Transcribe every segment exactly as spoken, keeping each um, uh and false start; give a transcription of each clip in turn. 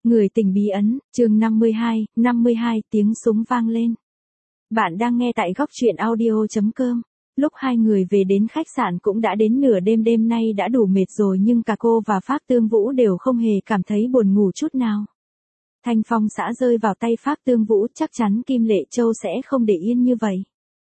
Người tình bí ẩn, chương năm mươi hai, năm mươi hai tiếng súng vang lên. Bạn đang nghe tại góc truyện audio chấm com. Lúc hai người về đến khách sạn cũng đã đến nửa đêm, đêm nay đã đủ mệt rồi nhưng cả cô và Phác Tương Vũ đều không hề cảm thấy buồn ngủ chút nào. Thanh phong xã rơi vào tay Phác Tương Vũ, chắc chắn Kim Lệ Châu sẽ không để yên như vậy.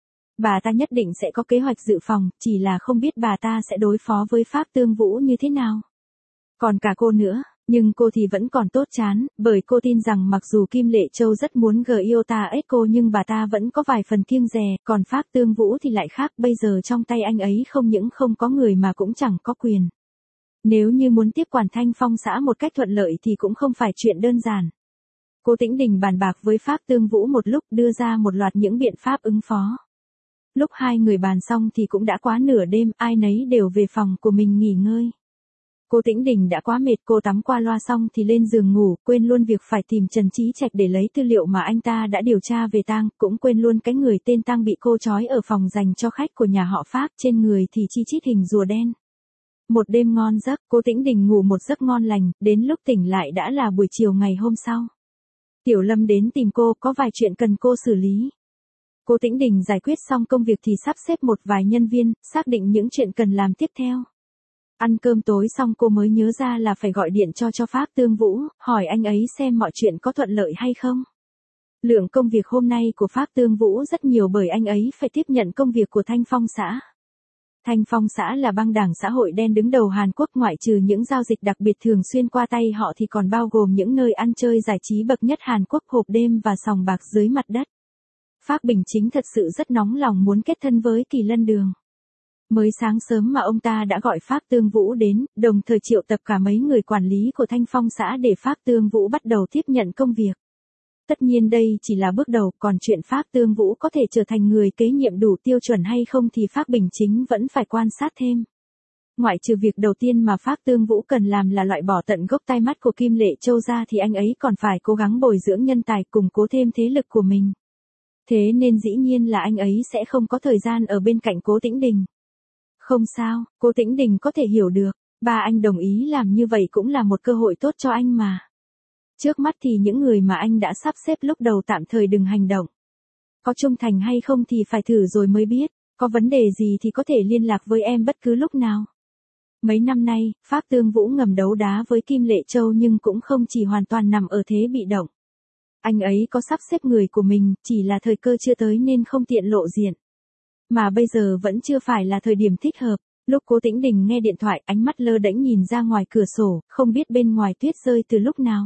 Bà ta nhất định sẽ có kế hoạch dự phòng, chỉ là không biết bà ta sẽ đối phó với Phác Tương Vũ như thế nào. Còn cả cô nữa. Nhưng cô thì vẫn còn tốt chán, bởi cô tin rằng mặc dù Kim Lệ Châu rất muốn gờ yêu ta ếch cô nhưng bà ta vẫn có vài phần kiêng dè, còn Phác Tương Vũ thì lại khác, bây giờ trong tay anh ấy không những không có người mà cũng chẳng có quyền. Nếu như muốn tiếp quản Thanh Phong xã một cách thuận lợi thì cũng không phải chuyện đơn giản. Cô Tĩnh Đình bàn bạc với Phác Tương Vũ một lúc, đưa ra một loạt những biện pháp ứng phó. Lúc hai người bàn xong thì cũng đã quá nửa đêm, ai nấy đều về phòng của mình nghỉ ngơi. Cô Tĩnh Đình đã quá mệt, cô tắm qua loa xong thì lên giường ngủ, quên luôn việc phải tìm Trần Chí Trạch để lấy tư liệu mà anh ta đã điều tra về tang, cũng quên luôn cái người tên Tang bị cô trói ở phòng dành cho khách của nhà họ Phác, trên người thì chi chít hình rùa đen. Một đêm ngon giấc, cô Tĩnh Đình ngủ một giấc ngon lành, đến lúc tỉnh lại đã là buổi chiều ngày hôm sau. Tiểu Lâm đến tìm cô, có vài chuyện cần cô xử lý. Cô Tĩnh Đình giải quyết xong công việc thì sắp xếp một vài nhân viên, xác định những chuyện cần làm tiếp theo. Ăn cơm tối xong cô mới nhớ ra là phải gọi điện cho cho Phác Tương Vũ, hỏi anh ấy xem mọi chuyện có thuận lợi hay không. Lượng công việc hôm nay của Phác Tương Vũ rất nhiều bởi anh ấy phải tiếp nhận công việc của Thanh Phong xã. Thanh Phong xã là băng đảng xã hội đen đứng đầu Hàn Quốc, ngoại trừ những giao dịch đặc biệt thường xuyên qua tay họ thì còn bao gồm những nơi ăn chơi giải trí bậc nhất Hàn Quốc, hộp đêm và sòng bạc dưới mặt đất. Phác Bình Chính thật sự rất nóng lòng muốn kết thân với Kỳ Lân Đường. Mới sáng sớm mà ông ta đã gọi Phác Tương Vũ đến, đồng thời triệu tập cả mấy người quản lý của Thanh Phong xã để Phác Tương Vũ bắt đầu tiếp nhận công việc. Tất nhiên đây chỉ là bước đầu, còn chuyện Phác Tương Vũ có thể trở thành người kế nhiệm đủ tiêu chuẩn hay không thì Phác Bình Chính vẫn phải quan sát thêm. Ngoại trừ việc đầu tiên mà Phác Tương Vũ cần làm là loại bỏ tận gốc tai mắt của Kim Lệ Châu ra thì anh ấy còn phải cố gắng bồi dưỡng nhân tài, củng cố thêm thế lực của mình. Thế nên dĩ nhiên là anh ấy sẽ không có thời gian ở bên cạnh cô Tĩnh Đình. Không sao, cô Tĩnh Đình có thể hiểu được, ba anh đồng ý làm như vậy cũng là một cơ hội tốt cho anh mà. Trước mắt thì những người mà anh đã sắp xếp lúc đầu tạm thời đừng hành động. Có trung thành hay không thì phải thử rồi mới biết, có vấn đề gì thì có thể liên lạc với em bất cứ lúc nào. Mấy năm nay, Phác Tương Vũ ngầm đấu đá với Kim Lệ Châu nhưng cũng không chỉ hoàn toàn nằm ở thế bị động. Anh ấy có sắp xếp người của mình, chỉ là thời cơ chưa tới nên không tiện lộ diện. Mà bây giờ vẫn chưa phải là thời điểm thích hợp. Lúc cô Tĩnh Đình nghe điện thoại, ánh mắt lơ đễnh nhìn ra ngoài cửa sổ, không biết bên ngoài tuyết rơi từ lúc nào.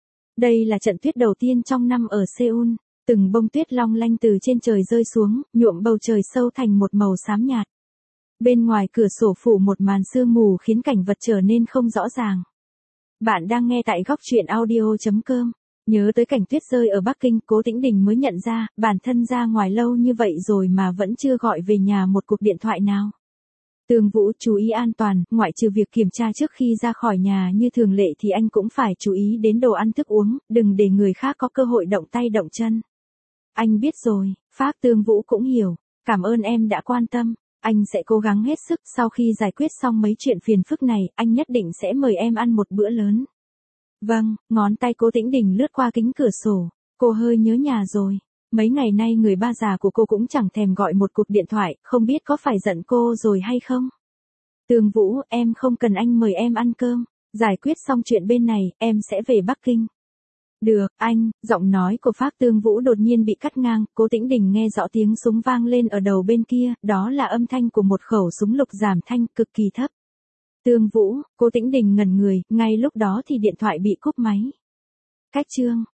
Đây là trận tuyết đầu tiên trong năm ở Seoul, từng bông tuyết long lanh từ trên trời rơi xuống, nhuộm bầu trời sâu thành một màu xám nhạt. Bên ngoài cửa sổ phủ một màn sương mù khiến cảnh vật trở nên không rõ ràng. Bạn đang nghe tại góc truyện audio chấm com. Nhớ tới cảnh tuyết rơi ở Bắc Kinh, cô Tĩnh Đình mới nhận ra, bản thân ra ngoài lâu như vậy rồi mà vẫn chưa gọi về nhà một cuộc điện thoại nào. Tương Vũ chú ý an toàn, ngoại trừ việc kiểm tra trước khi ra khỏi nhà như thường lệ thì anh cũng phải chú ý đến đồ ăn thức uống, đừng để người khác có cơ hội động tay động chân. Anh biết rồi, Phác Tương Vũ cũng hiểu, cảm ơn em đã quan tâm, anh sẽ cố gắng hết sức, sau khi giải quyết xong mấy chuyện phiền phức này, anh nhất định sẽ mời em ăn một bữa lớn. Vâng, ngón tay cô Tĩnh Đình lướt qua kính cửa sổ, cô hơi nhớ nhà rồi. Mấy ngày nay người ba già của cô cũng chẳng thèm gọi một cuộc điện thoại, không biết có phải giận cô rồi hay không? Tương Vũ, em không cần anh mời em ăn cơm, giải quyết xong chuyện bên này, em sẽ về Bắc Kinh. Được, anh, giọng nói của Phác Tương Vũ đột nhiên bị cắt ngang, cô Tĩnh Đình nghe rõ tiếng súng vang lên ở đầu bên kia, đó là âm thanh của một khẩu súng lục giảm thanh cực kỳ thấp. Tương Vũ, cô Tĩnh Đình ngẩn người, ngay lúc đó thì điện thoại bị cúp máy. Cách chương